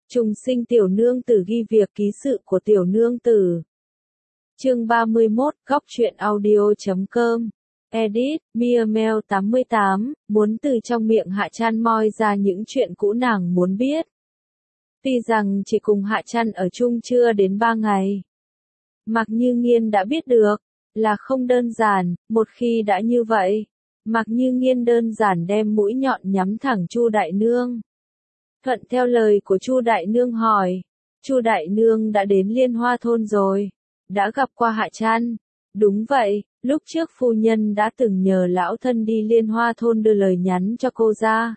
Trùng sinh tiểu nương tử ghi việc ký sự của tiểu nương tử. Chương 31, góc truyện audio.com. Edit, Miamel 88, muốn từ trong miệng Hạ Chan moi ra những chuyện cũ nàng muốn biết. Tuy rằng chỉ cùng Hạ Chan ở chung chưa đến 3 ngày. Mạc Như Nghiên đã biết được, là không đơn giản, một khi đã như vậy. Mạc Như Nghiên đơn giản đem mũi nhọn nhắm thẳng Chu Đại Nương. Thuận theo lời của Chu Đại Nương hỏi, Chu Đại Nương đã đến Liên Hoa thôn rồi, đã gặp qua Hạ Chan. Đúng vậy, lúc trước phu nhân đã từng nhờ lão thân đi Liên Hoa thôn đưa lời nhắn cho cô ra.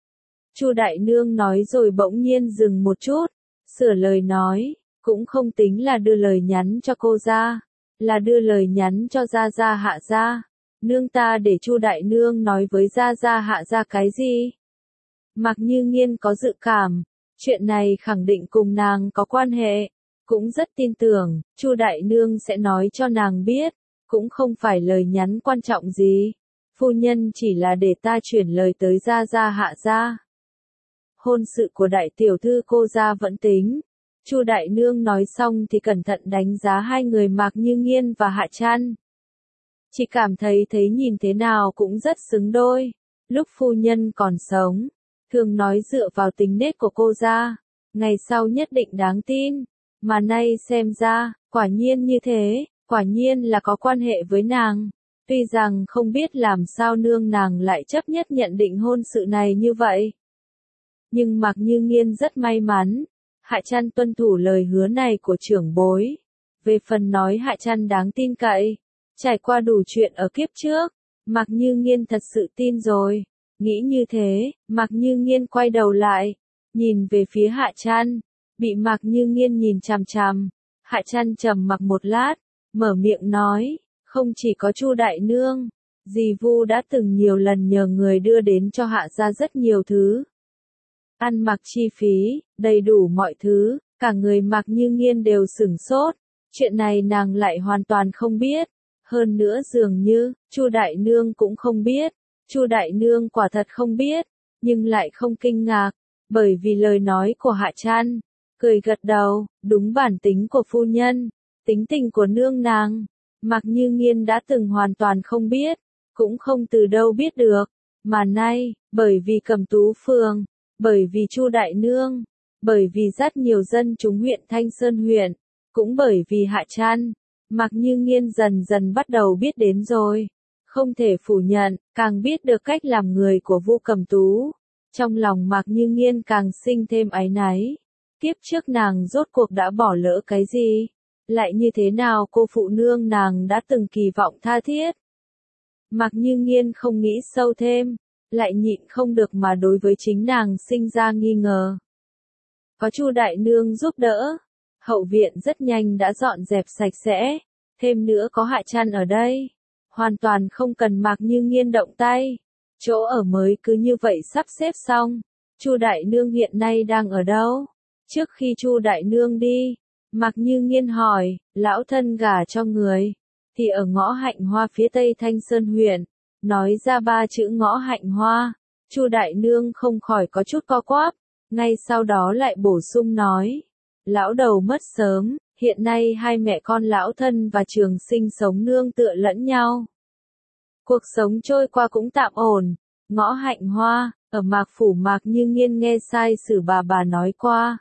Chu Đại Nương nói rồi bỗng nhiên dừng một chút, sửa lời nói, cũng không tính là đưa lời nhắn cho cô ra, là đưa lời nhắn cho Gia Gia Hạ Gia. Nương ta để Chu Đại Nương nói với Gia Gia Hạ Gia cái gì? Mạc Như Nghiên có dự cảm, chuyện này khẳng định cùng nàng có quan hệ, cũng rất tin tưởng, Chu Đại Nương sẽ nói cho nàng biết, cũng không phải lời nhắn quan trọng gì. Phu nhân chỉ là để ta chuyển lời tới Gia Gia Hạ Gia. Hôn sự của đại tiểu thư cô gia vẫn tính. Chu Đại Nương nói xong thì cẩn thận đánh giá hai người Mạc Như Nghiên và Hạ Chan. Chỉ cảm thấy nhìn thế nào cũng rất xứng đôi. Lúc phu nhân còn sống, thường nói dựa vào tính nết của cô gia, ngày sau nhất định đáng tin. Mà nay xem ra, quả nhiên như thế, quả nhiên là có quan hệ với nàng. Tuy rằng không biết làm sao nương nàng lại chấp nhất nhận định hôn sự này như vậy. Nhưng Mạc Như Nghiên rất may mắn, Hạ Chan tuân thủ lời hứa này của trưởng bối. Về phần nói Hạ Chan đáng tin cậy, trải qua đủ chuyện ở kiếp trước, Mạc Như Nghiên thật sự tin rồi. Nghĩ như thế, Mạc Như Nghiên quay đầu lại, nhìn về phía Hạ Chan, bị Mạc Như Nghiên nhìn chằm chằm. Hạ Chan trầm mặc một lát, mở miệng nói, không chỉ có Chu Đại Nương, dì Vu đã từng nhiều lần nhờ người đưa đến cho Hạ gia rất nhiều thứ. Ăn mặc chi phí, đầy đủ mọi thứ, cả người Mạc Như Nghiên đều sửng sốt, chuyện này nàng lại hoàn toàn không biết. Hơn nữa dường như, Chu Đại Nương cũng không biết. Chu Đại Nương quả thật không biết, nhưng lại không kinh ngạc, bởi vì lời nói của Hạ Chan. Cười gật đầu, đúng bản tính của phu nhân, tính tình của nương nàng. Mạc Như Nghiên đã từng hoàn toàn không biết, cũng không từ đâu biết được, mà nay, bởi vì Cẩm Tú Phường, bởi vì Chu Đại Nương, bởi vì rất nhiều dân chúng huyện Thanh Sơn huyện, cũng bởi vì Hạ Chan, Mạc Như Nghiên dần dần bắt đầu biết đến rồi. Không thể phủ nhận, càng biết được cách làm người của Vu Cẩm Tú. Trong lòng Mạc Như Nghiên càng sinh thêm áy náy. Kiếp trước nàng rốt cuộc đã bỏ lỡ cái gì? Lại như thế nào cô phụ nương nàng đã từng kỳ vọng tha thiết? Mạc Như Nghiên không nghĩ sâu thêm, lại nhịn không được mà đối với chính nàng sinh ra nghi ngờ. Có Chu Đại Nương giúp đỡ, hậu viện rất nhanh đã dọn dẹp sạch sẽ, thêm nữa có Hạ Chan ở đây. Hoàn toàn không cần Mạc Như Nghiên động tay. Chỗ ở mới cứ như vậy sắp xếp xong. Chu Đại Nương hiện nay đang ở đâu? Trước khi Chu Đại Nương đi, Mạc Như Nghiên hỏi, lão thân gả cho người, thì ở ngõ Hạnh Hoa phía tây Thanh Sơn huyện. Nói ra 3 chữ ngõ Hạnh Hoa, Chu Đại Nương không khỏi có chút co quắp, ngay sau đó lại bổ sung nói, lão đầu mất sớm. Hiện nay hai mẹ con lão thân và Trường Sinh sống nương tựa lẫn nhau. Cuộc sống trôi qua cũng tạm ổn. Ngõ Hạnh Hoa, ở Mạc Phủ. Mạc Như Nghiên nghe sai sử bà nói qua.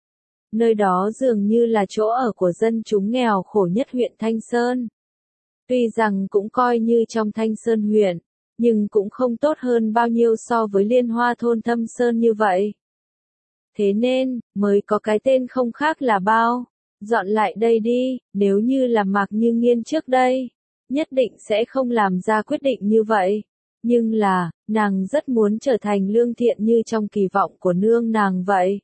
Nơi đó dường như là chỗ ở của dân chúng nghèo khổ nhất huyện Thanh Sơn. Tuy rằng cũng coi như trong Thanh Sơn huyện, nhưng cũng không tốt hơn bao nhiêu so với Liên Hoa thôn Thâm Sơn như vậy. Thế nên, mới có cái tên không khác là bao. Dọn lại đây đi, nếu như là Mạc Như Nghiên trước đây, nhất định sẽ không làm ra quyết định như vậy. Nhưng là, nàng rất muốn trở thành lương thiện như trong kỳ vọng của nương nàng vậy.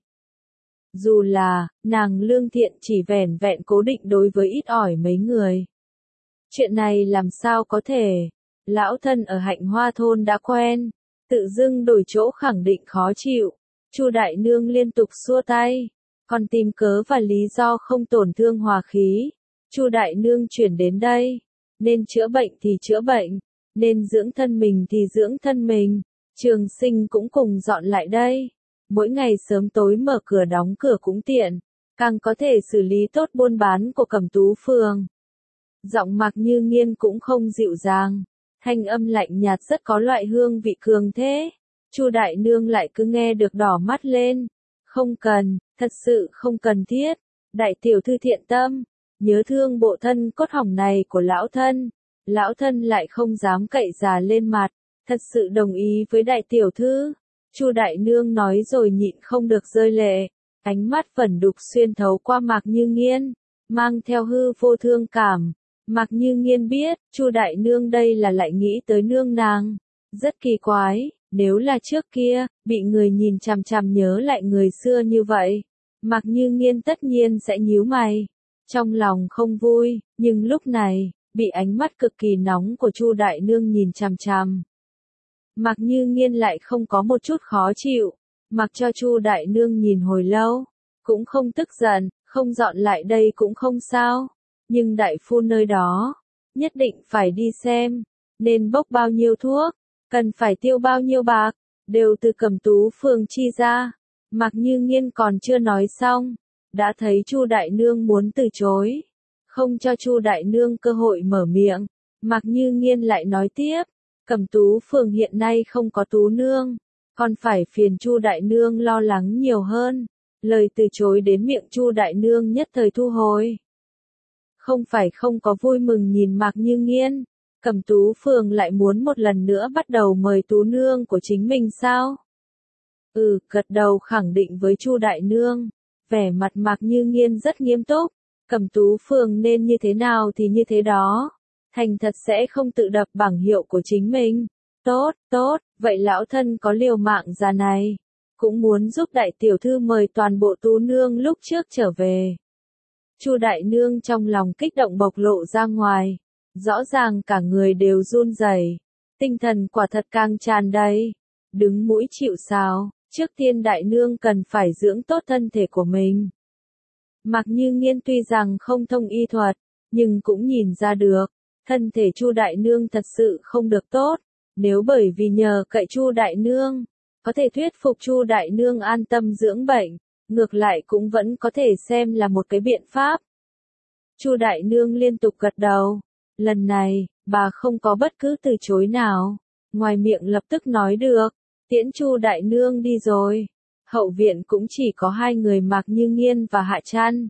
Dù là, nàng lương thiện chỉ vẻn vẹn cố định đối với ít ỏi mấy người. Chuyện này làm sao có thể, lão thân ở Hạnh Hoa thôn đã quen, tự dưng đổi chỗ khẳng định khó chịu. Chu Đại Nương liên tục xua tay. Còn tìm cớ và lý do không tổn thương hòa khí. Chu Đại Nương chuyển đến đây, nên chữa bệnh thì chữa bệnh, nên dưỡng thân mình thì dưỡng thân mình. Trường Sinh cũng cùng dọn lại đây. mỗi ngày sớm tối mở cửa đóng cửa cũng tiện, càng có thể xử lý tốt buôn bán của Cẩm Tú Phường. Giọng Mạc Như Nghiên cũng không dịu dàng, thanh âm lạnh nhạt rất có loại hương vị cường thế. Chu đại nương lại cứ nghe được đỏ mắt lên. Không cần, thật sự không cần thiết. Đại tiểu thư thiện tâm, nhớ thương bộ thân cốt hỏng này của lão thân. Lão thân lại không dám cậy già lên mặt, thật sự đồng ý với đại tiểu thư. Chu đại nương nói rồi nhịn không được rơi lệ, ánh mắt vẩn đục xuyên thấu qua Mạc Như Nghiên, mang theo hư vô thương cảm. Mạc Như Nghiên biết, Chu đại nương đây là lại nghĩ tới nương nàng. Rất kỳ quái, nếu là trước kia, bị người nhìn chằm chằm nhớ lại người xưa như vậy, Mạc Như Nghiên tất nhiên sẽ nhíu mày, trong lòng không vui, nhưng lúc này, bị ánh mắt cực kỳ nóng của Chu đại nương nhìn chằm chằm. Mạc Như Nghiên lại không có một chút khó chịu, mặc cho Chu đại nương nhìn hồi lâu, cũng không tức giận, không dọn lại đây cũng không sao, nhưng đại phu nơi đó, nhất định phải đi xem, nên bốc bao nhiêu thuốc, cần phải tiêu bao nhiêu bạc, đều từ Cẩm Tú Phường chi ra. Mạc Như Nghiên còn chưa nói xong, đã thấy Chu đại nương muốn từ chối, không cho Chu đại nương cơ hội mở miệng. Mạc Như Nghiên lại nói tiếp, Cẩm Tú Phường hiện nay không có tú nương, còn phải phiền Chu đại nương lo lắng nhiều hơn. Lời từ chối đến miệng Chu đại nương nhất thời thu hồi. Không phải không có vui mừng nhìn Mạc Như Nghiên, Cẩm Tú Phường lại muốn một lần nữa bắt đầu mời tú nương của chính mình sao? Gật đầu khẳng định với Chu đại nương, vẻ mặt Mạc Như Nghiên rất nghiêm túc, Cẩm Tú Phường nên như thế nào thì như thế đó, thành thật sẽ không tự đập bảng hiệu của chính mình. Tốt, tốt, vậy lão thân có liều mạng già này, cũng muốn giúp đại tiểu thư mời toàn bộ tú nương lúc trước trở về. Chu đại nương trong lòng kích động bộc lộ ra ngoài, rõ ràng cả người đều run rẩy, tinh thần quả thật càng tràn đầy, đứng mũi chịu sào, trước tiên đại nương cần phải dưỡng tốt thân thể của mình. Mạc Như Nghiên tuy rằng không thông y thuật, nhưng cũng nhìn ra được, thân thể Chu đại nương thật sự không được tốt, nếu bởi vì nhờ cậy Chu đại nương, có thể thuyết phục Chu đại nương an tâm dưỡng bệnh, ngược lại cũng vẫn có thể xem là một cái biện pháp. Chu đại nương liên tục gật đầu, lần này, bà không có bất cứ từ chối nào, ngoài miệng lập tức nói được, tiễn Chu đại nương đi rồi. Hậu viện cũng chỉ có hai người Mạc Như Nghiên và Hạ Trăn.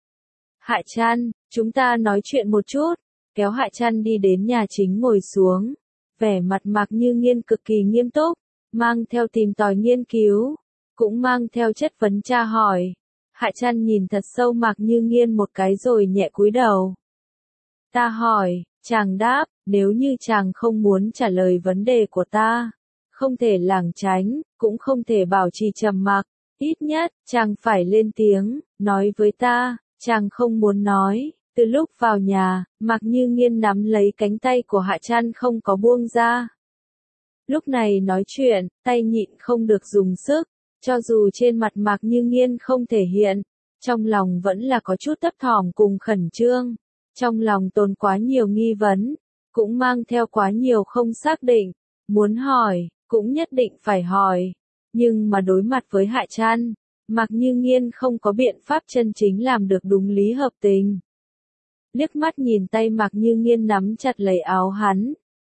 Hạ Trăn, chúng ta nói chuyện một chút, kéo Hạ Trăn đi đến nhà chính ngồi xuống, vẻ mặt Mạc Như Nghiên cực kỳ nghiêm túc, mang theo tìm tòi nghiên cứu, cũng mang theo chất vấn tra hỏi. Hạ Trăn nhìn thật sâu Mạc Như Nghiên một cái rồi nhẹ cúi đầu. Ta hỏi, chàng đáp, nếu như chàng không muốn trả lời vấn đề của ta, không thể lảng tránh, cũng không thể bảo trì trầm mặc, ít nhất, chàng phải lên tiếng, nói với ta, chàng không muốn nói. Từ lúc vào nhà, Mạc Như Nghiên nắm lấy cánh tay của Hạ Trăn không có buông ra. Lúc này nói chuyện, tay nhịn không được dùng sức, cho dù trên mặt Mạc Như Nghiên không thể hiện, trong lòng vẫn là có chút thấp thỏm cùng khẩn trương, trong lòng tồn quá nhiều nghi vấn, cũng mang theo quá nhiều không xác định, muốn hỏi, cũng nhất định phải hỏi, nhưng mà đối mặt với Hạ Trăn, Mạc Như Nghiên không có biện pháp chân chính làm được đúng lý hợp tình. Liếc mắt nhìn tay Mạc Như Nghiên nắm chặt lấy áo hắn.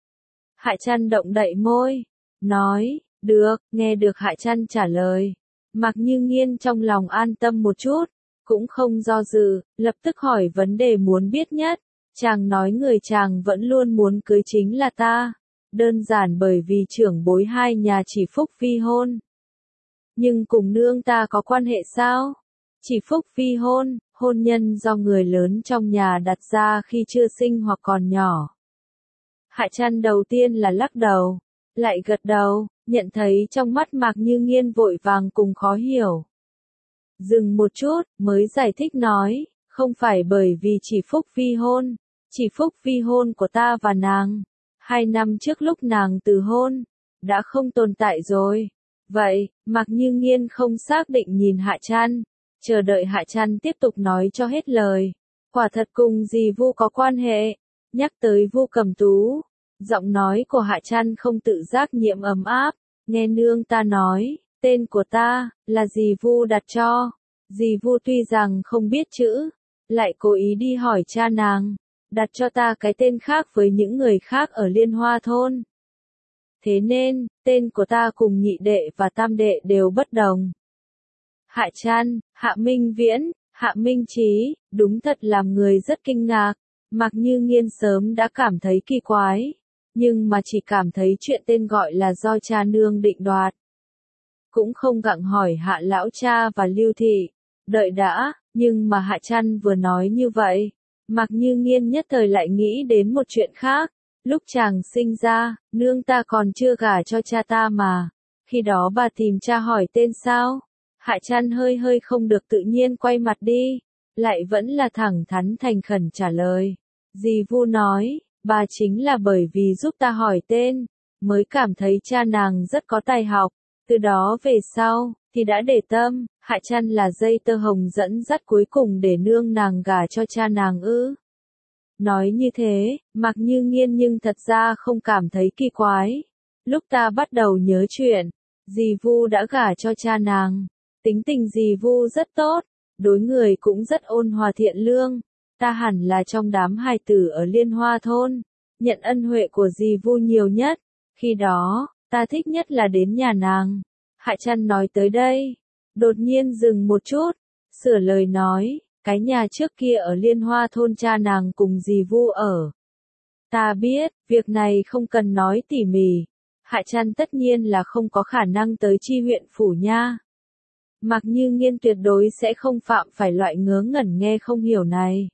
Hạ Trăn động đậy môi, nói, được, nghe được Hạ Trăn trả lời. Mạc Như Nghiên trong lòng an tâm một chút, cũng không do dự, lập tức hỏi vấn đề muốn biết nhất. Chàng nói người chàng vẫn luôn muốn cưới chính là ta, đơn giản bởi vì trưởng bối hai nhà chỉ phúc vi hôn. Nhưng cùng nương ta có quan hệ sao? Chỉ phúc vi hôn, hôn nhân do người lớn trong nhà đặt ra khi chưa sinh hoặc còn nhỏ. Hạ Trăn đầu tiên là lắc đầu, lại gật đầu, nhận thấy trong mắt Mạc Như Nghiên vội vàng cùng khó hiểu. Dừng một chút, mới giải thích nói, không phải bởi vì chỉ phúc vi hôn, chỉ phúc vi hôn của ta và nàng, 2 năm trước lúc nàng từ hôn, đã không tồn tại rồi. Vậy, Mạc Như Nghiên không xác định nhìn Hạ Trăn, chờ đợi Hạ Trăn tiếp tục nói cho hết lời. Quả thật cùng dì Vu có quan hệ, nhắc tới Vu Cẩm Tú, giọng nói của Hạ Trăn không tự giác nhiễm ấm áp, nghe nương ta nói, Tên của ta, là dì Vu đặt cho. Dì Vu tuy rằng không biết chữ, lại cố ý đi hỏi cha nàng, đặt cho ta cái tên khác với những người khác ở Liên Hoa thôn. Thế nên, tên của ta cùng nhị đệ và tam đệ đều bất đồng. Hạ Trăn, Hạ Minh Viễn, Hạ Minh Chí, đúng thật làm người rất kinh ngạc. Mạc Như Nghiên sớm đã cảm thấy kỳ quái, nhưng mà chỉ cảm thấy chuyện tên gọi là do cha nương định đoạt. Cũng không gặng hỏi Hạ lão cha và Lưu thị, đợi đã, nhưng mà Hạ Trăn vừa nói như vậy, Mạc Như Nghiên nhất thời lại nghĩ đến một chuyện khác. Lúc chàng sinh ra, nương ta còn chưa gả cho cha ta mà, khi đó bà tìm cha hỏi tên sao? Hạ Trăn hơi không được tự nhiên quay mặt đi, lại vẫn là thẳng thắn thành khẩn trả lời. Dì Vu nói, bà chính là bởi vì giúp ta hỏi tên, mới cảm thấy cha nàng rất có tài học, từ đó về sau, thì đã để tâm, Hạ Trăn là dây tơ hồng dẫn dắt cuối cùng để nương nàng gả cho cha nàng ư. Nói như thế, Mạc Như Nghiên nhưng thật ra không cảm thấy kỳ quái. Lúc ta bắt đầu nhớ chuyện, dì Vu đã gả cho cha nàng. Tính tình dì Vu rất tốt, đối người cũng rất ôn hòa thiện lương. Ta hẳn là trong đám hài tử ở Liên Hoa thôn, nhận ân huệ của dì Vu nhiều nhất. Khi đó, ta thích nhất là đến nhà nàng. Hạ Trăn nói tới đây, đột nhiên dừng một chút, sửa lời nói, cái nhà trước kia ở Liên Hoa thôn cha nàng cùng dì Vu ở. Ta biết, việc này không cần nói tỉ mỉ. Hạ Trăn tất nhiên là không có khả năng tới chi huyện phủ nha. Mạc Như Nghiên tuyệt đối sẽ không phạm phải loại ngớ ngẩn nghe không hiểu này.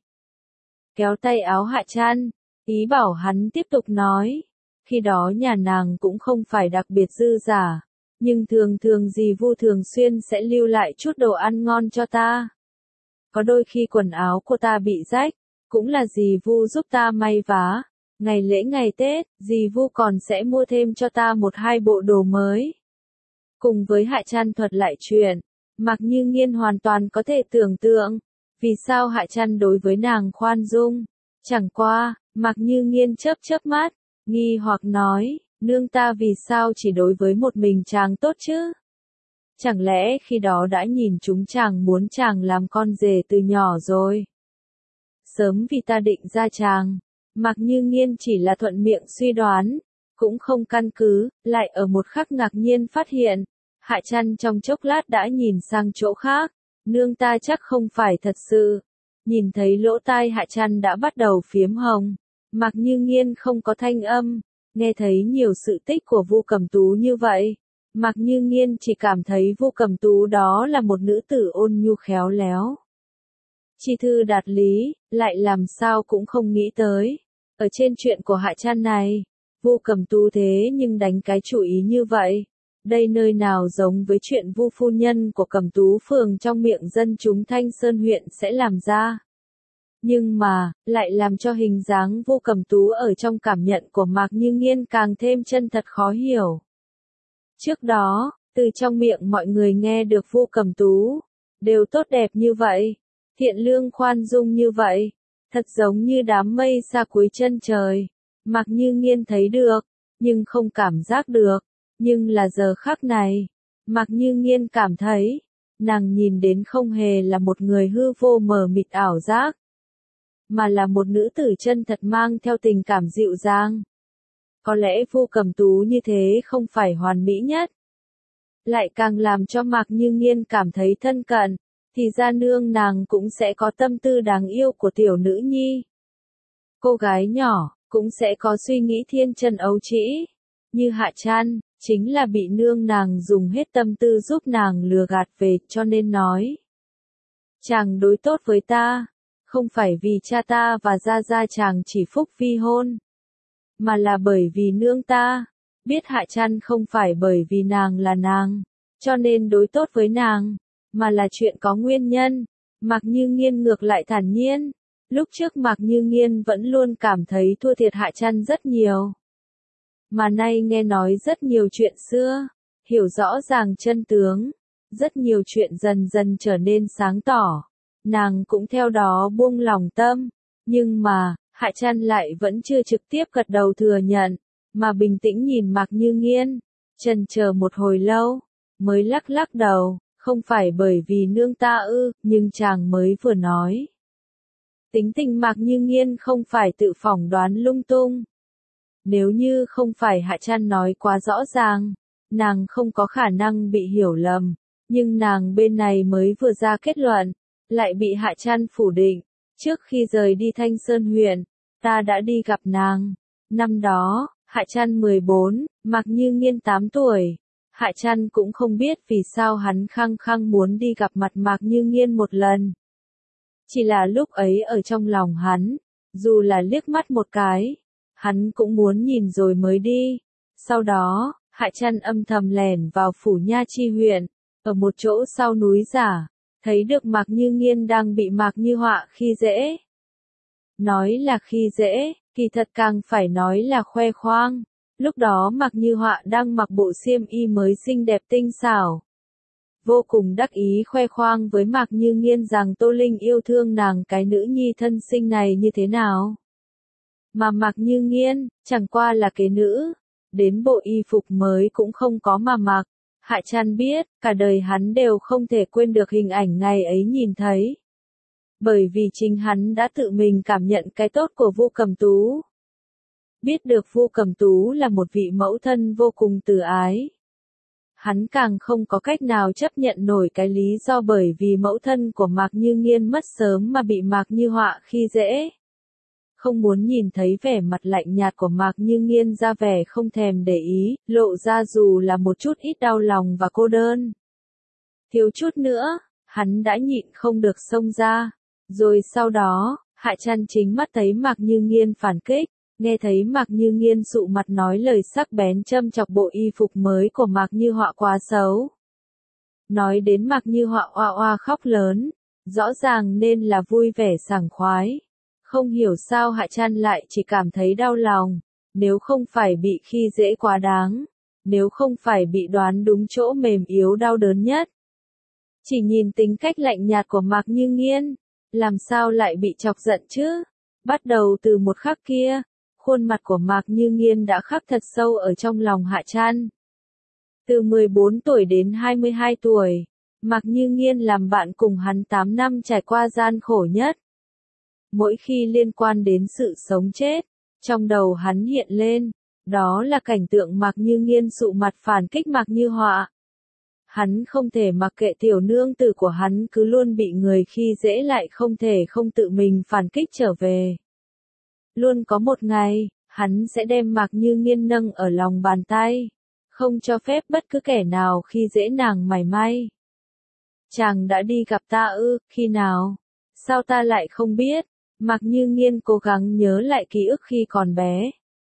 Kéo tay áo Hạ Trăn, ý bảo hắn tiếp tục nói. Khi đó nhà nàng cũng không phải đặc biệt dư giả, nhưng thường thường dì Vu thường xuyên sẽ lưu lại chút đồ ăn ngon cho ta. Có đôi khi quần áo của ta bị rách, cũng là dì Vu giúp ta may vá. Ngày lễ ngày Tết, dì Vu còn sẽ mua thêm cho ta 1-2 bộ đồ mới. Cùng với Hạ Trăn thuật lại chuyện, Mạc Như Nghiên hoàn toàn có thể tưởng tượng, vì sao Hạ Trăn đối với nàng khoan dung. Chẳng qua, Mạc Như Nghiên chớp mắt, nghi hoặc nói, nương ta vì sao chỉ đối với một mình chàng tốt chứ? Chẳng lẽ khi đó đã nhìn chúng chàng muốn chàng làm con rể từ nhỏ rồi? Sớm vì ta định ra chàng, Mạc Như Nghiên chỉ là thuận miệng suy đoán, cũng không căn cứ, lại ở một khắc ngạc nhiên phát hiện. Hạ Trăn trong chốc lát đã nhìn sang chỗ khác, nương ta chắc không phải thật sự. Nhìn thấy lỗ tai Hạ Trăn đã bắt đầu phiếm hồng, Mạc Như Nghiên không có thanh âm, nghe thấy nhiều sự tích của Vu Cẩm Tú như vậy. Mạc Như Nghiên chỉ cảm thấy Vu Cẩm Tú đó là một nữ tử ôn nhu khéo léo. Chi thư đạt lý, lại làm sao cũng không nghĩ tới. Ở trên chuyện của Hạ Trăn này, Vu Cẩm Tú thế nhưng đánh cái chủ ý như vậy. Đây nơi nào giống với chuyện Vu phu nhân của Cẩm Tú phường trong miệng dân chúng Thanh Sơn huyện sẽ làm ra. Nhưng mà, lại làm cho hình dáng Vu Cẩm Tú ở trong cảm nhận của Mạc Như Nghiên càng thêm chân thật khó hiểu. Trước đó, từ trong miệng mọi người nghe được Vu Cẩm Tú, đều tốt đẹp như vậy, thiện lương khoan dung như vậy, thật giống như đám mây xa cuối chân trời. Mạc Như Nghiên thấy được, nhưng không cảm giác được. Nhưng là giờ khắc này, Mạc Như Nghiên cảm thấy, nàng nhìn đến không hề là một người hư vô mờ mịt ảo giác, mà là một nữ tử chân thật mang theo tình cảm dịu dàng. Có lẽ Vu Cẩm Tú như thế không phải hoàn mỹ nhất, lại càng làm cho Mạc Như Nghiên cảm thấy thân cận, thì ra nương nàng cũng sẽ có tâm tư đáng yêu của tiểu nữ nhi. Cô gái nhỏ, cũng sẽ có suy nghĩ thiên chân ấu trĩ, như Hạ Trăn, chính là bị nương nàng dùng hết tâm tư giúp nàng lừa gạt về, cho nên nói. Chàng đối tốt với ta, không phải vì cha ta và gia gia chàng chỉ phúc vi hôn, mà là bởi vì nương ta, biết Hạ Trăn không phải bởi vì nàng là nàng, cho nên đối tốt với nàng, mà là chuyện có nguyên nhân. Mạc Như Nghiên ngược lại thản nhiên, lúc trước Mạc Như Nghiên vẫn luôn cảm thấy thua thiệt Hạ Trăn rất nhiều. Mà nay nghe nói rất nhiều chuyện xưa, hiểu rõ ràng chân tướng, rất nhiều chuyện dần dần trở nên sáng tỏ, nàng cũng theo đó buông lòng tâm, nhưng mà, Hạ Trăn lại vẫn chưa trực tiếp gật đầu thừa nhận, mà bình tĩnh nhìn Mạc Như Nghiên, chần chờ một hồi lâu, mới lắc lắc đầu, không phải bởi vì nương ta ư, nhưng chàng mới vừa nói. Tính tình Mạc Như Nghiên không phải tự phỏng đoán lung tung. Nếu như không phải Hạ Trăn nói quá rõ ràng, nàng không có khả năng bị hiểu lầm, nhưng nàng bên này mới vừa ra kết luận, lại bị Hạ Trăn phủ định. Trước khi rời đi Thanh Sơn huyện, ta đã đi gặp nàng. Năm đó, Hạ Trăn 14, Mạc Như Nghiên 8 tuổi. Hạ Trăn cũng không biết vì sao hắn khăng khăng muốn đi gặp mặt Mạc Như Nghiên một lần. Chỉ là lúc ấy ở trong lòng hắn, dù là liếc mắt một cái, hắn cũng muốn nhìn rồi mới đi. Sau đó, Hạ Trăn âm thầm lẻn vào phủ Nha Chi huyện, ở một chỗ sau núi giả, thấy được Mạc Như Nghiên đang bị Mạc Như Họa khi dễ. Nói là khi dễ, kỳ thật càng phải nói là khoe khoang. Lúc đó Mạc Như Họa đang mặc bộ xiêm y mới xinh đẹp tinh xảo. Vô cùng đắc ý khoe khoang với Mạc Như Nghiên rằng Tô Linh yêu thương nàng cái nữ nhi thân sinh này như thế nào. Mà Mạc Như Nghiên, chẳng qua là kế nữ, đến bộ y phục mới cũng không có mà mặc. Hạ Trăn biết, cả đời hắn đều không thể quên được hình ảnh ngày ấy nhìn thấy. Bởi vì chính hắn đã tự mình cảm nhận cái tốt của Vu Cẩm Tú. Biết được Vu Cẩm Tú là một vị mẫu thân vô cùng từ ái. Hắn càng không có cách nào chấp nhận nổi cái lý do bởi vì mẫu thân của Mạc Như Nghiên mất sớm mà bị Mạc Như Họa khi dễ. Không muốn nhìn thấy vẻ mặt lạnh nhạt của Mạc Như Nghiên ra vẻ không thèm để ý, lộ ra dù là một chút ít đau lòng và cô đơn. Thiếu chút nữa, hắn đã nhịn không được xông ra. Rồi sau đó, Hạ Trăn chính mắt thấy Mạc Như Nghiên phản kích, nghe thấy Mạc Như Nghiên sụ mặt nói lời sắc bén châm chọc bộ y phục mới của Mạc Như Họa quá xấu. Nói đến Mạc Như Họa oa oa khóc lớn, rõ ràng nên là vui vẻ sảng khoái. Không hiểu sao Hạ Trăn lại chỉ cảm thấy đau lòng, nếu không phải bị khi dễ quá đáng, nếu không phải bị đoán đúng chỗ mềm yếu đau đớn nhất. Chỉ nhìn tính cách lạnh nhạt của Mạc Như Nghiên, làm sao lại bị chọc giận chứ? Bắt đầu từ một khắc kia, khuôn mặt của Mạc Như Nghiên đã khắc thật sâu ở trong lòng Hạ Trăn. Từ 14 tuổi đến 22 tuổi, Mạc Như Nghiên làm bạn cùng hắn 8 năm trải qua gian khổ nhất. Mỗi khi liên quan đến sự sống chết, trong đầu hắn hiện lên, đó là cảnh tượng Mạc Như Nghiên sụ mặt phản kích Mạc Như Họa. Hắn không thể mặc kệ tiểu nương tử của hắn cứ luôn bị người khi dễ lại không thể không tự mình phản kích trở về. Luôn có một ngày, hắn sẽ đem Mạc Như Nghiên nâng ở lòng bàn tay, không cho phép bất cứ kẻ nào khi dễ nàng mảy may. Chàng đã đi gặp ta ư, khi nào? Sao ta lại không biết? Mạc Như Nghiên cố gắng nhớ lại ký ức khi còn bé.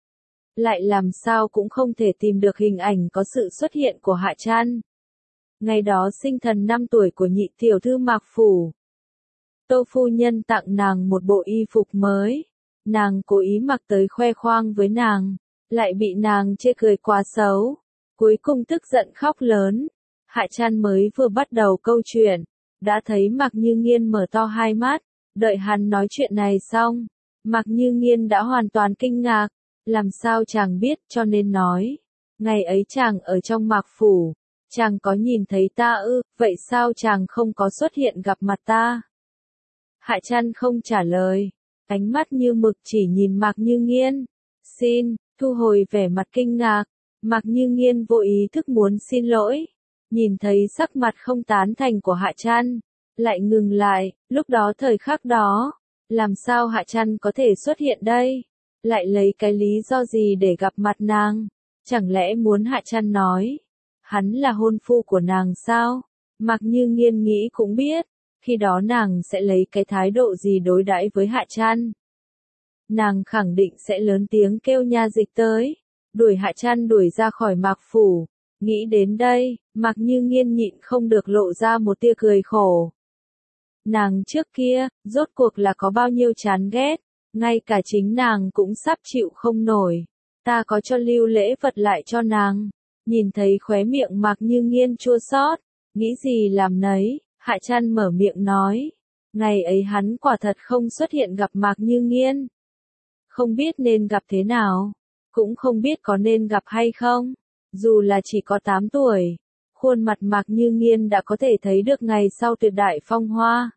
Lại làm sao cũng không thể tìm được hình ảnh có sự xuất hiện của Hạ Trăn. Ngày đó sinh thần 5 tuổi của nhị tiểu thư Mạc Phủ. Tô phu nhân tặng nàng một bộ y phục mới. Nàng cố ý mặc tới khoe khoang với nàng, lại bị nàng chê cười quá xấu. Cuối cùng tức giận khóc lớn. Hạ Trăn mới vừa bắt đầu câu chuyện, đã thấy Mạc Như Nghiên mở to hai mắt. Đợi hắn nói chuyện này xong, Mạc Như Nghiên đã hoàn toàn kinh ngạc. Làm sao chàng biết cho nên nói. Ngày ấy chàng ở trong Mạc Phủ. Chàng có nhìn thấy ta ư, vậy sao chàng không có xuất hiện gặp mặt ta? Hạ Trăn không trả lời, ánh mắt như mực chỉ nhìn Mạc Như Nghiên. Xin, thu hồi vẻ mặt kinh ngạc. Mạc Như Nghiên vô ý thức muốn xin lỗi. Nhìn thấy sắc mặt không tán thành của Hạ Trăn, lại ngừng lại, lúc đó thời khắc đó, làm sao Hạ Trăn có thể xuất hiện đây? Lại lấy cái lý do gì để gặp mặt nàng? Chẳng lẽ muốn Hạ Trăn nói hắn là hôn phu của nàng sao? Mạc Như Nghiên nghĩ cũng biết, khi đó nàng sẽ lấy cái thái độ gì đối đãi với Hạ Trăn. Nàng khẳng định sẽ lớn tiếng kêu nha dịch tới, đuổi Hạ Trăn đuổi ra khỏi Mạc Phủ. Nghĩ đến đây, Mạc Như Nghiên nhịn không được lộ ra một tia cười khổ. Nàng trước kia, rốt cuộc là có bao nhiêu chán ghét, ngay cả chính nàng cũng sắp chịu không nổi. Ta có cho lưu lễ vật lại cho nàng. Nhìn thấy khóe miệng Mạc Như Nghiên chua xót, nghĩ gì làm nấy, Hạ Trăn mở miệng nói. Ngày ấy hắn quả thật không xuất hiện gặp Mạc Như Nghiên. Không biết nên gặp thế nào, cũng không biết có nên gặp hay không. Dù là chỉ có 8 tuổi, Khuôn mặt Mạc Như Nghiên đã có thể thấy được ngày sau tuyệt đại phong hoa.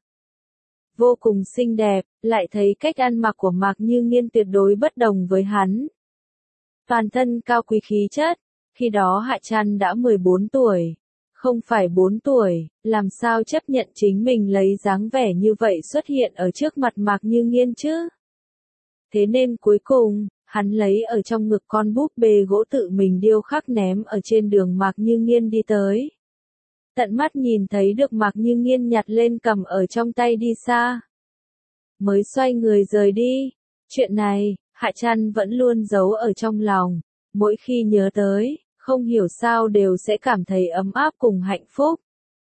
Vô cùng xinh đẹp, lại thấy cách ăn mặc của Mạc Như Nghiên tuyệt đối bất đồng với hắn. Toàn thân cao quý khí chất, khi đó Hạ Trăn đã 14 tuổi, không phải 4 tuổi, làm sao chấp nhận chính mình lấy dáng vẻ như vậy xuất hiện ở trước mặt Mạc Như Nghiên chứ? Thế nên cuối cùng, hắn lấy ở trong ngực con búp bê gỗ tự mình điêu khắc ném ở trên đường Mạc Như Nghiên đi tới. Tận mắt nhìn thấy được Mạc Như Nghiên nhặt lên cầm ở trong tay đi xa. Mới xoay người rời đi. Chuyện này, Hạ Trăn vẫn luôn giấu ở trong lòng. Mỗi khi nhớ tới, không hiểu sao đều sẽ cảm thấy ấm áp cùng hạnh phúc.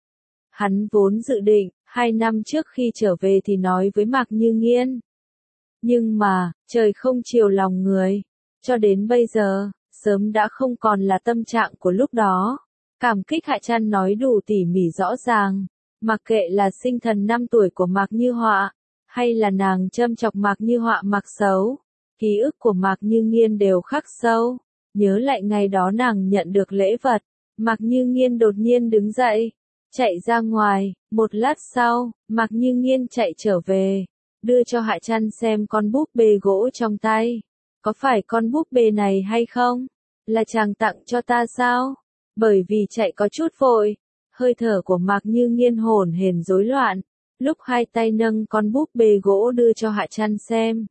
Hắn vốn dự định, 2 năm trước khi trở về thì nói với Mạc Như Nghiên. Nhưng mà, trời không chiều lòng người. Cho đến bây giờ, sớm đã không còn là tâm trạng của lúc đó. Cảm kích Hạ Trăn nói đủ tỉ mỉ rõ ràng. Mặc kệ là sinh thần 5 tuổi của Mạc Như Họa, hay là nàng châm chọc Mạc Như Họa mặc xấu, ký ức của Mạc Như Nghiên đều khắc sâu. Nhớ lại ngày đó nàng nhận được lễ vật, Mạc Như Nghiên đột nhiên đứng dậy, chạy ra ngoài. Một lát sau, Mạc Như Nghiên chạy trở về, đưa cho Hạ Trăn xem con búp bê gỗ trong tay. Có phải con búp bê này hay không? Là chàng tặng cho ta sao? Bởi vì chạy có chút vội, hơi thở của Mạc Như Nghiên hổn hển rối loạn, lúc hai tay nâng con búp bê gỗ đưa cho Hạ Trăn xem.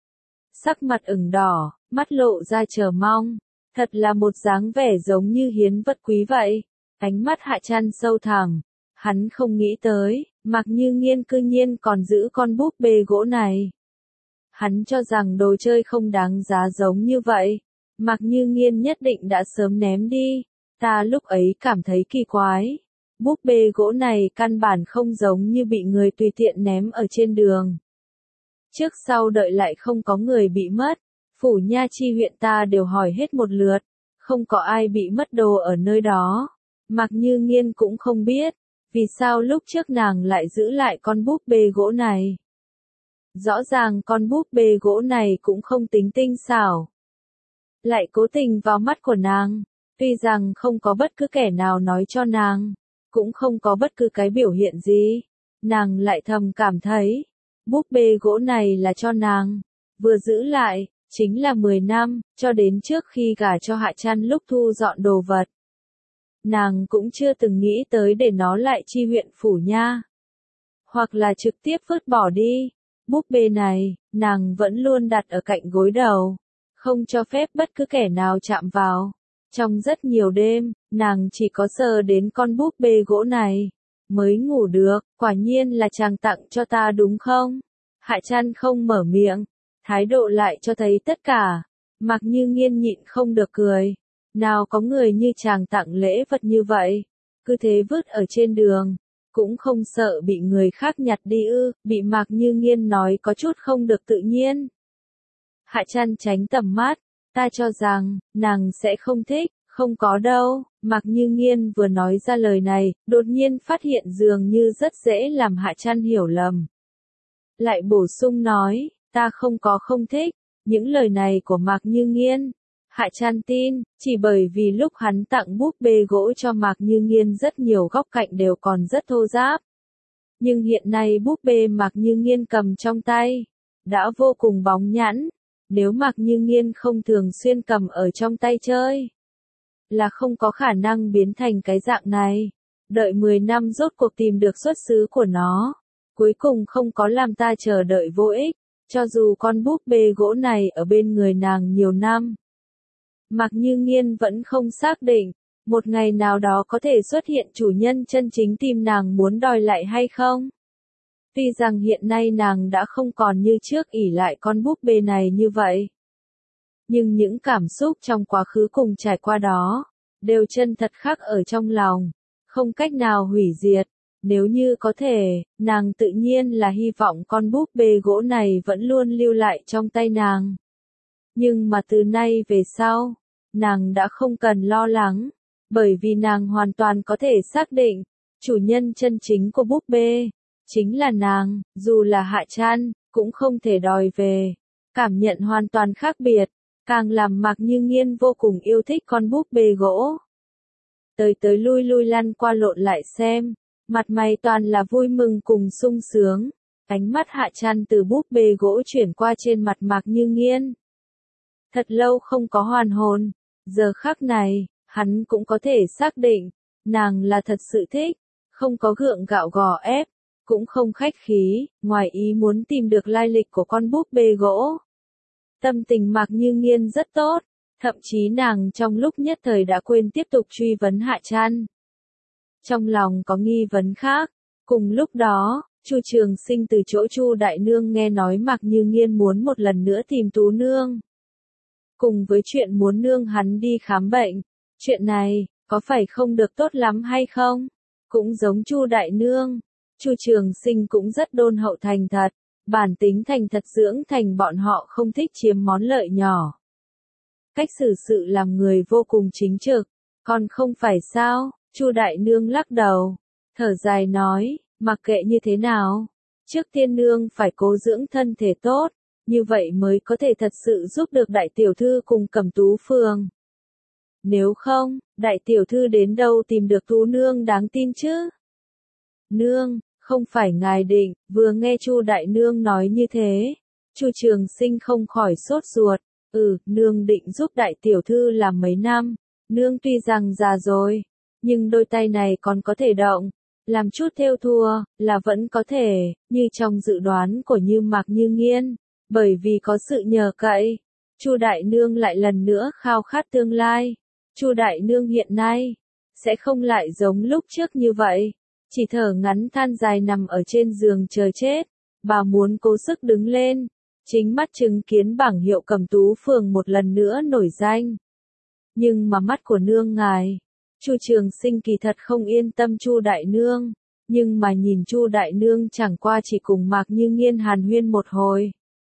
Sắc mặt ửng đỏ, mắt lộ ra chờ mong, thật là một dáng vẻ giống như hiến vật quý vậy. Ánh mắt Hạ Trăn sâu thẳm, hắn không nghĩ tới, Mạc Như Nghiên cư nhiên còn giữ con búp bê gỗ này. Hắn cho rằng đồ chơi không đáng giá giống như vậy, Mạc Như Nghiên nhất định đã sớm ném đi. Ta lúc ấy cảm thấy kỳ quái. Búp bê gỗ này căn bản không giống như bị người tùy tiện ném ở trên đường. Trước sau đợi lại không có người bị mất. Phủ Nha Chi huyện ta đều hỏi hết một lượt. Không có ai bị mất đồ ở nơi đó. Mạc Như Nghiên cũng không biết. Vì sao lúc trước nàng lại giữ lại con búp bê gỗ này. Rõ ràng con búp bê gỗ này cũng không tính tinh xảo. Lại cố tình vào mắt của nàng. Tuy rằng không có bất cứ kẻ nào nói cho nàng, cũng không có bất cứ cái biểu hiện gì, nàng lại thầm cảm thấy, búp bê gỗ này là cho nàng, vừa giữ lại, chính là 10 năm, cho đến trước khi gả cho Hạ Trăn lúc thu dọn đồ vật. Nàng cũng chưa từng nghĩ tới để nó lại chi huyện Phủ Nha, hoặc là trực tiếp vứt bỏ đi. Búp bê này, nàng vẫn luôn đặt ở cạnh gối đầu, không cho phép bất cứ kẻ nào chạm vào. Trong rất nhiều đêm, nàng chỉ có sờ đến con búp bê gỗ này, mới ngủ được. Quả nhiên là chàng tặng cho ta đúng không? Hạ Trăn không mở miệng, thái độ lại cho thấy tất cả. Mạc Như Nghiên nhịn không được cười. Nào có người như chàng tặng lễ vật như vậy, cứ thế vứt ở trên đường, cũng không sợ bị người khác nhặt đi ư? Bị Mạc Như Nghiên nói có chút không được tự nhiên. Hạ Trăn tránh tầm mắt. Ta cho rằng, nàng sẽ không thích, không có đâu. Mạc Như Nghiên vừa nói ra lời này, đột nhiên phát hiện dường như rất dễ làm Hạ Trăn hiểu lầm. Lại bổ sung nói, ta không có không thích. Những lời này của Mạc Như Nghiên, Hạ Trăn tin, chỉ bởi vì lúc hắn tặng búp bê gỗ cho Mạc Như Nghiên rất nhiều góc cạnh đều còn rất thô ráp. Nhưng hiện nay búp bê Mạc Như Nghiên cầm trong tay, đã vô cùng bóng nhẵn. Nếu Mạc Như Nghiên không thường xuyên cầm ở trong tay chơi, là không có khả năng biến thành cái dạng này. Đợi 10 năm rốt cuộc tìm được xuất xứ của nó. Cuối cùng không có làm ta chờ đợi vô ích, cho dù con búp bê gỗ này ở bên người nàng nhiều năm. Mạc Như Nghiên vẫn không xác định, một ngày nào đó có thể xuất hiện chủ nhân chân chính tìm nàng muốn đòi lại hay không. Tuy rằng hiện nay nàng đã không còn như trước ỷ lại con búp bê này như vậy. Nhưng những cảm xúc trong quá khứ cùng trải qua đó, đều chân thật khắc ở trong lòng, không cách nào hủy diệt. Nếu như có thể, nàng tự nhiên là hy vọng con búp bê gỗ này vẫn luôn lưu lại trong tay nàng. Nhưng mà từ nay về sau, nàng đã không cần lo lắng, bởi vì nàng hoàn toàn có thể xác định, chủ nhân chân chính của búp bê chính là nàng, dù là Hạ Trăn, cũng không thể đòi về. Cảm nhận hoàn toàn khác biệt, càng làm Mạc Như Nghiên vô cùng yêu thích con búp bê gỗ. tới tới lui lui lăn qua lộn lại xem, mặt mày toàn là vui mừng cùng sung sướng. Ánh mắt Hạ Trăn từ búp bê gỗ chuyển qua trên mặt Mạc Như Nghiên. Thật lâu không có hoàn hồn, giờ khắc này, hắn cũng có thể xác định, nàng là thật sự thích, không có gượng gạo gò ép, cũng không khách khí, ngoài ý muốn tìm được lai lịch của con búp bê gỗ. Tâm tình Mạc Như Nghiên rất tốt, thậm chí nàng trong lúc nhất thời đã quên tiếp tục truy vấn Hạ Trăn. Trong lòng có nghi vấn khác, cùng lúc đó, Chu Trường Sinh từ chỗ Chu đại nương nghe nói Mạc Như Nghiên muốn một lần nữa tìm Tú nương. Cùng với chuyện muốn nương hắn đi khám bệnh, chuyện này, có phải không được tốt lắm hay không? Cũng giống Chu đại nương, Chu Trường Sinh cũng rất đôn hậu thành thật, bản tính thành thật dưỡng thành bọn họ không thích chiếm món lợi nhỏ. Cách xử sự làm người vô cùng chính trực, còn không phải sao? Chu đại nương lắc đầu, thở dài nói, mặc kệ như thế nào, trước tiên nương phải cố dưỡng thân thể tốt, như vậy mới có thể thật sự giúp được đại tiểu thư cùng Cẩm Tú Phường. Nếu không, đại tiểu thư đến đâu tìm được Tú nương đáng tin chứ? Nương, không phải ngài định, vừa nghe Chu đại nương nói như thế, Chu Trường Sinh không khỏi sốt ruột, nương định giúp đại tiểu thư làm mấy năm, nương tuy rằng già rồi, nhưng đôi tay này còn có thể động, làm chút thêu thùa, là vẫn có thể, như trong dự đoán của Như Mạc Như Nghiên, bởi vì có sự nhờ cậy, Chu đại nương lại lần nữa khao khát tương lai. Chu đại nương hiện nay sẽ không lại giống lúc trước như vậy, chỉ thở ngắn than dài nằm ở trên giường chờ chết, bà muốn cố sức đứng lên, chính mắt chứng kiến bảng hiệu Cẩm Tú Phường một lần nữa nổi danh. Nhưng mà mắt của nương ngài, Chu Trường Sinh kỳ thật không yên tâm Chu đại nương, nhưng mà nhìn Chu đại nương chẳng qua chỉ cùng Mạc Như Nghiên hàn huyên một hồi.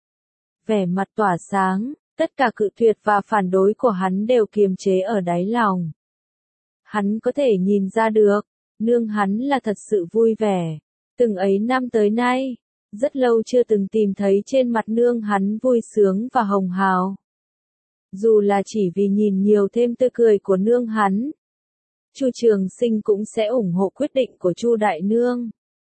Vẻ mặt tỏa sáng, tất cả cự tuyệt và phản đối của hắn đều kiềm chế ở đáy lòng. Hắn có thể nhìn ra được, nương hắn là thật sự vui vẻ. Từng ấy năm tới nay, rất lâu chưa từng tìm thấy trên mặt nương hắn vui sướng và hồng hào. Dù là chỉ vì nhìn nhiều thêm tươi cười của nương hắn, Chu Trường Sinh cũng sẽ ủng hộ quyết định của Chu đại nương.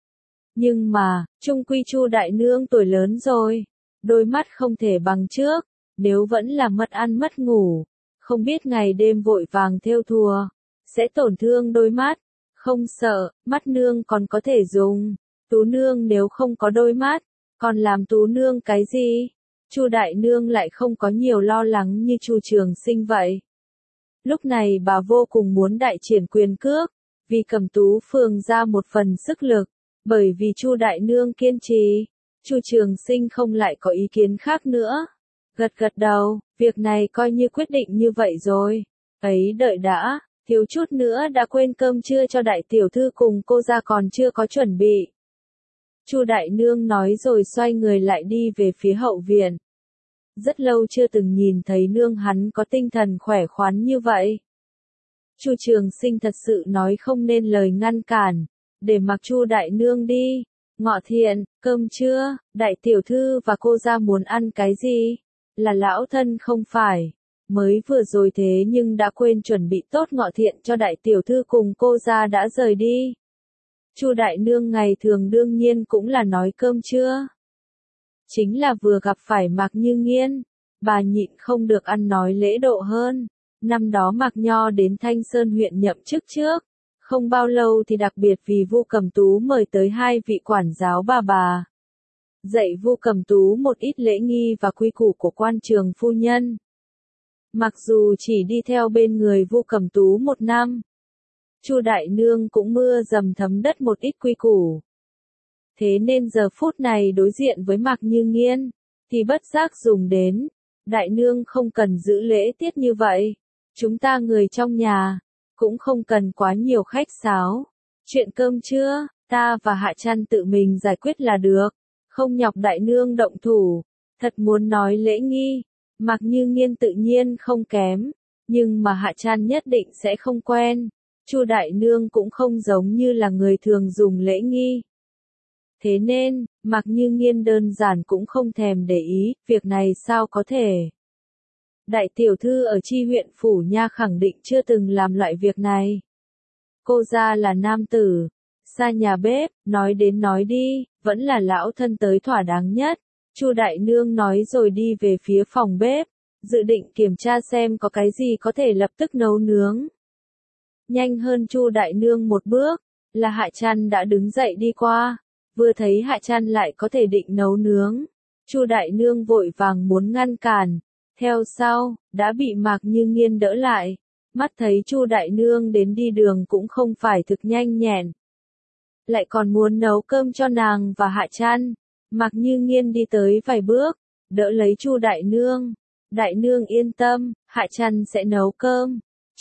Nhưng mà, chung quy Chu đại nương tuổi lớn rồi, đôi mắt không thể bằng trước, nếu vẫn là mất ăn mất ngủ, không biết ngày đêm vội vàng thêu thùa, sẽ tổn thương đôi mắt. Không sợ, mắt nương còn có thể dùng, Tú nương nếu không có đôi mắt, còn làm Tú nương cái gì? Chu đại nương lại không có nhiều lo lắng như Chu Trường Sinh vậy. Lúc này bà vô cùng muốn đại triển quyền cước, vì Cẩm Tú Phường ra một phần sức lực, bởi vì Chu đại nương kiên trì, Chu Trường Sinh không lại có ý kiến khác nữa. Gật gật đầu, việc này coi như quyết định như vậy rồi. Ấy đợi đã, thiếu chút nữa đã quên cơm trưa cho đại tiểu thư cùng cô ra còn chưa có chuẩn bị. Chu đại nương nói rồi xoay người lại đi về phía hậu viện. Rất lâu chưa từng nhìn thấy nương hắn có tinh thần khỏe khoắn như vậy. Chu Trường Sinh thật sự nói không nên lời ngăn cản, để mặc Chu đại nương đi. Ngọ Thiện, cơm trưa, đại tiểu thư và cô ra muốn ăn cái gì? Là lão thân không phải. Mới vừa rồi thế nhưng đã quên chuẩn bị tốt Ngọ Thiện cho đại tiểu thư cùng cô ra đã rời đi. Chu đại nương ngày thường đương nhiên cũng là nói cơm trưa. Chính là vừa gặp phải Mạc Như Nghiên, bà nhịn không được ăn nói lễ độ hơn. Năm đó Mạc Nho đến Thanh Sơn huyện nhậm chức trước, không bao lâu thì đặc biệt vì Vu Cẩm Tú mời tới hai vị quản giáo bà. Dạy Vu Cẩm Tú một ít lễ nghi và quy củ của quan trường phu nhân. Mặc dù chỉ đi theo bên người Vu Cẩm Tú một năm, Chu đại nương cũng mưa dầm thấm đất một ít quy củ. Thế nên giờ phút này đối diện với Mạc Như Nghiên, thì bất giác dùng đến, đại nương không cần giữ lễ tiết như vậy, chúng ta người trong nhà, cũng không cần quá nhiều khách sáo. Chuyện cơm trưa, ta và Hạ Trăn tự mình giải quyết là được, không nhọc đại nương động thủ. Thật muốn nói lễ nghi, Mạc Như Nghiên tự nhiên không kém, nhưng mà Hạ Trăn nhất định sẽ không quen. Chu đại nương cũng không giống như là người thường dùng lễ nghi. Thế nên, Mạc Như Nghiên đơn giản cũng không thèm để ý, việc này sao có thể. Đại tiểu thư ở Chi huyện Phủ Nha khẳng định chưa từng làm loại việc này. cô ra là nam tử, xa nhà bếp, nói đến nói đi, vẫn là lão thân tới thỏa đáng nhất. Chu đại nương nói rồi đi về phía phòng bếp, dự định kiểm tra xem có cái gì có thể lập tức nấu nướng. Nhanh hơn Chu đại nương một bước, là Hạ Trăn đã đứng dậy đi qua, vừa thấy Hạ Trăn lại có thể định nấu nướng. Chu đại nương vội vàng muốn ngăn cản, theo sau, đã bị Mạc Như Nghiên đỡ lại. Mắt thấy Chu đại nương đến đi đường cũng không phải thực nhanh nhẹn, lại còn muốn nấu cơm cho nàng và Hạ Trăn. Mạc Như Nghiên đi tới vài bước, đỡ lấy Chu đại nương. Đại nương yên tâm, Hạ Trăn sẽ nấu cơm.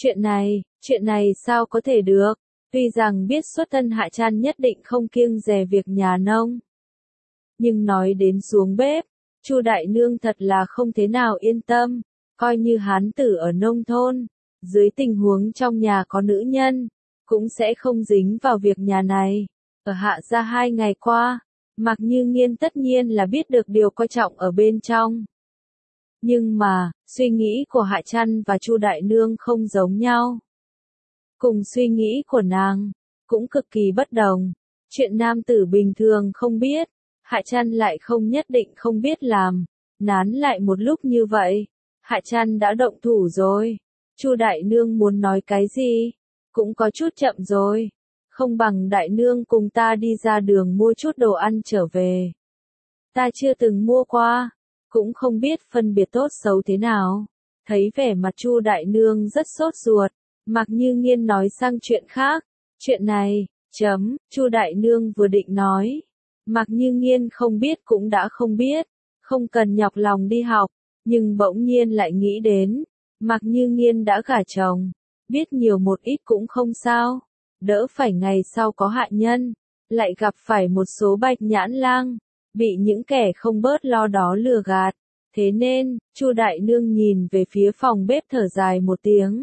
Chuyện này sao có thể được? Tuy rằng biết xuất thân Hạ Trăn nhất định không kiêng dè việc nhà nông, nhưng nói đến xuống bếp, Chu đại nương thật là không thế nào yên tâm. Coi như hán tử ở nông thôn, dưới tình huống trong nhà có nữ nhân, cũng sẽ không dính vào việc nhà này. Ở Hạ gia 2 ngày qua, Mạc Như Nghiên tất nhiên là biết được điều quan trọng ở bên trong. Nhưng mà, suy nghĩ của Hạ Trăn và Chu đại nương không giống nhau. Cùng suy nghĩ của nàng, cũng cực kỳ bất đồng. Chuyện nam tử bình thường không biết, Hạ Trăn lại không nhất định không biết làm. Nán lại một lúc như vậy, Hạ Trăn đã động thủ rồi. Chu đại nương muốn nói cái gì, cũng có chút chậm rồi. Không bằng đại nương cùng ta đi ra đường mua chút đồ ăn trở về. Ta chưa từng mua qua, cũng không biết phân biệt tốt xấu thế nào. Thấy vẻ mặt Chu đại nương rất sốt ruột, Mạc Như Nghiên nói sang chuyện khác. Chuyện này, Chu đại nương vừa định nói. Mạc Như Nghiên không biết cũng đã không biết, không cần nhọc lòng đi học, nhưng bỗng nhiên lại nghĩ đến. Mạc Như Nghiên đã gả chồng, biết nhiều một ít cũng không sao. Đỡ phải ngày sau có hạ nhân, lại gặp phải một số bạch nhãn lang, bị những kẻ không bớt lo đó lừa gạt. Thế nên, Chu đại nương nhìn về phía phòng bếp thở dài một tiếng.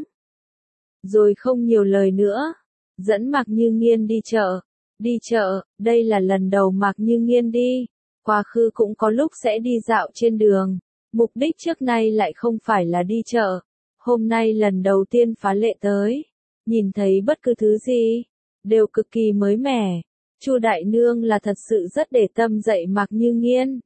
Rồi không nhiều lời nữa, dẫn Mạc Như Nghiên đi chợ. Đi chợ, đây là lần đầu Mạc Như Nghiên đi, quá khứ cũng có lúc sẽ đi dạo trên đường. Mục đích trước nay lại không phải là đi chợ. Hôm nay lần đầu tiên phá lệ tới, nhìn thấy bất cứ thứ gì, đều cực kỳ mới mẻ. Chu đại nương là thật sự rất để tâm dạy Mạc Như Nghiên.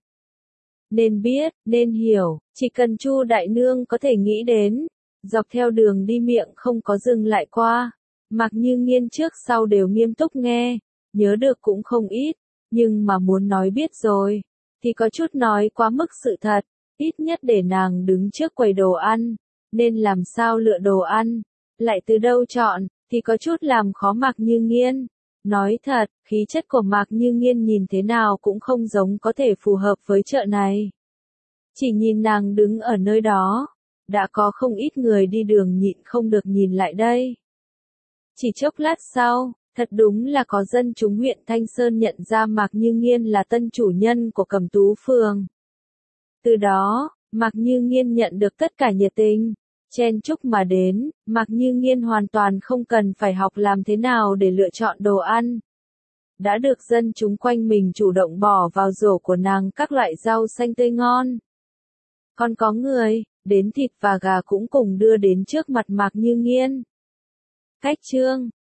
Nên biết, nên hiểu, chỉ cần Chu đại nương có thể nghĩ đến, dọc theo đường đi miệng không có dừng lại qua. Mạc Như Nghiên trước sau đều nghiêm túc nghe, nhớ được cũng không ít, nhưng mà muốn nói biết rồi, thì có chút nói quá mức sự thật, ít nhất để nàng đứng trước quầy đồ ăn, nên làm sao lựa đồ ăn, lại từ đâu chọn, thì có chút làm khó Mạc Như Nghiên. Nói thật, khí chất của Mạc Như Nghiên nhìn thế nào cũng không giống có thể phù hợp với chợ này. Chỉ nhìn nàng đứng ở nơi đó, đã có không ít người đi đường nhịn không được nhìn lại đây. Chỉ chốc lát sau, thật đúng là có dân chúng huyện Thanh Sơn nhận ra Mạc Như Nghiên là tân chủ nhân của Cẩm Tú Phường. Từ đó, Mạc Như Nghiên nhận được tất cả nhiệt tình, chen chúc mà đến. Mạc Như Nghiên hoàn toàn không cần phải học làm thế nào để lựa chọn đồ ăn. Đã được dân chúng quanh mình chủ động bỏ vào rổ của nàng các loại rau xanh tươi ngon. Còn có người, đến thịt và gà cũng cùng đưa đến trước mặt Mạc Như Nghiên. Khách trương,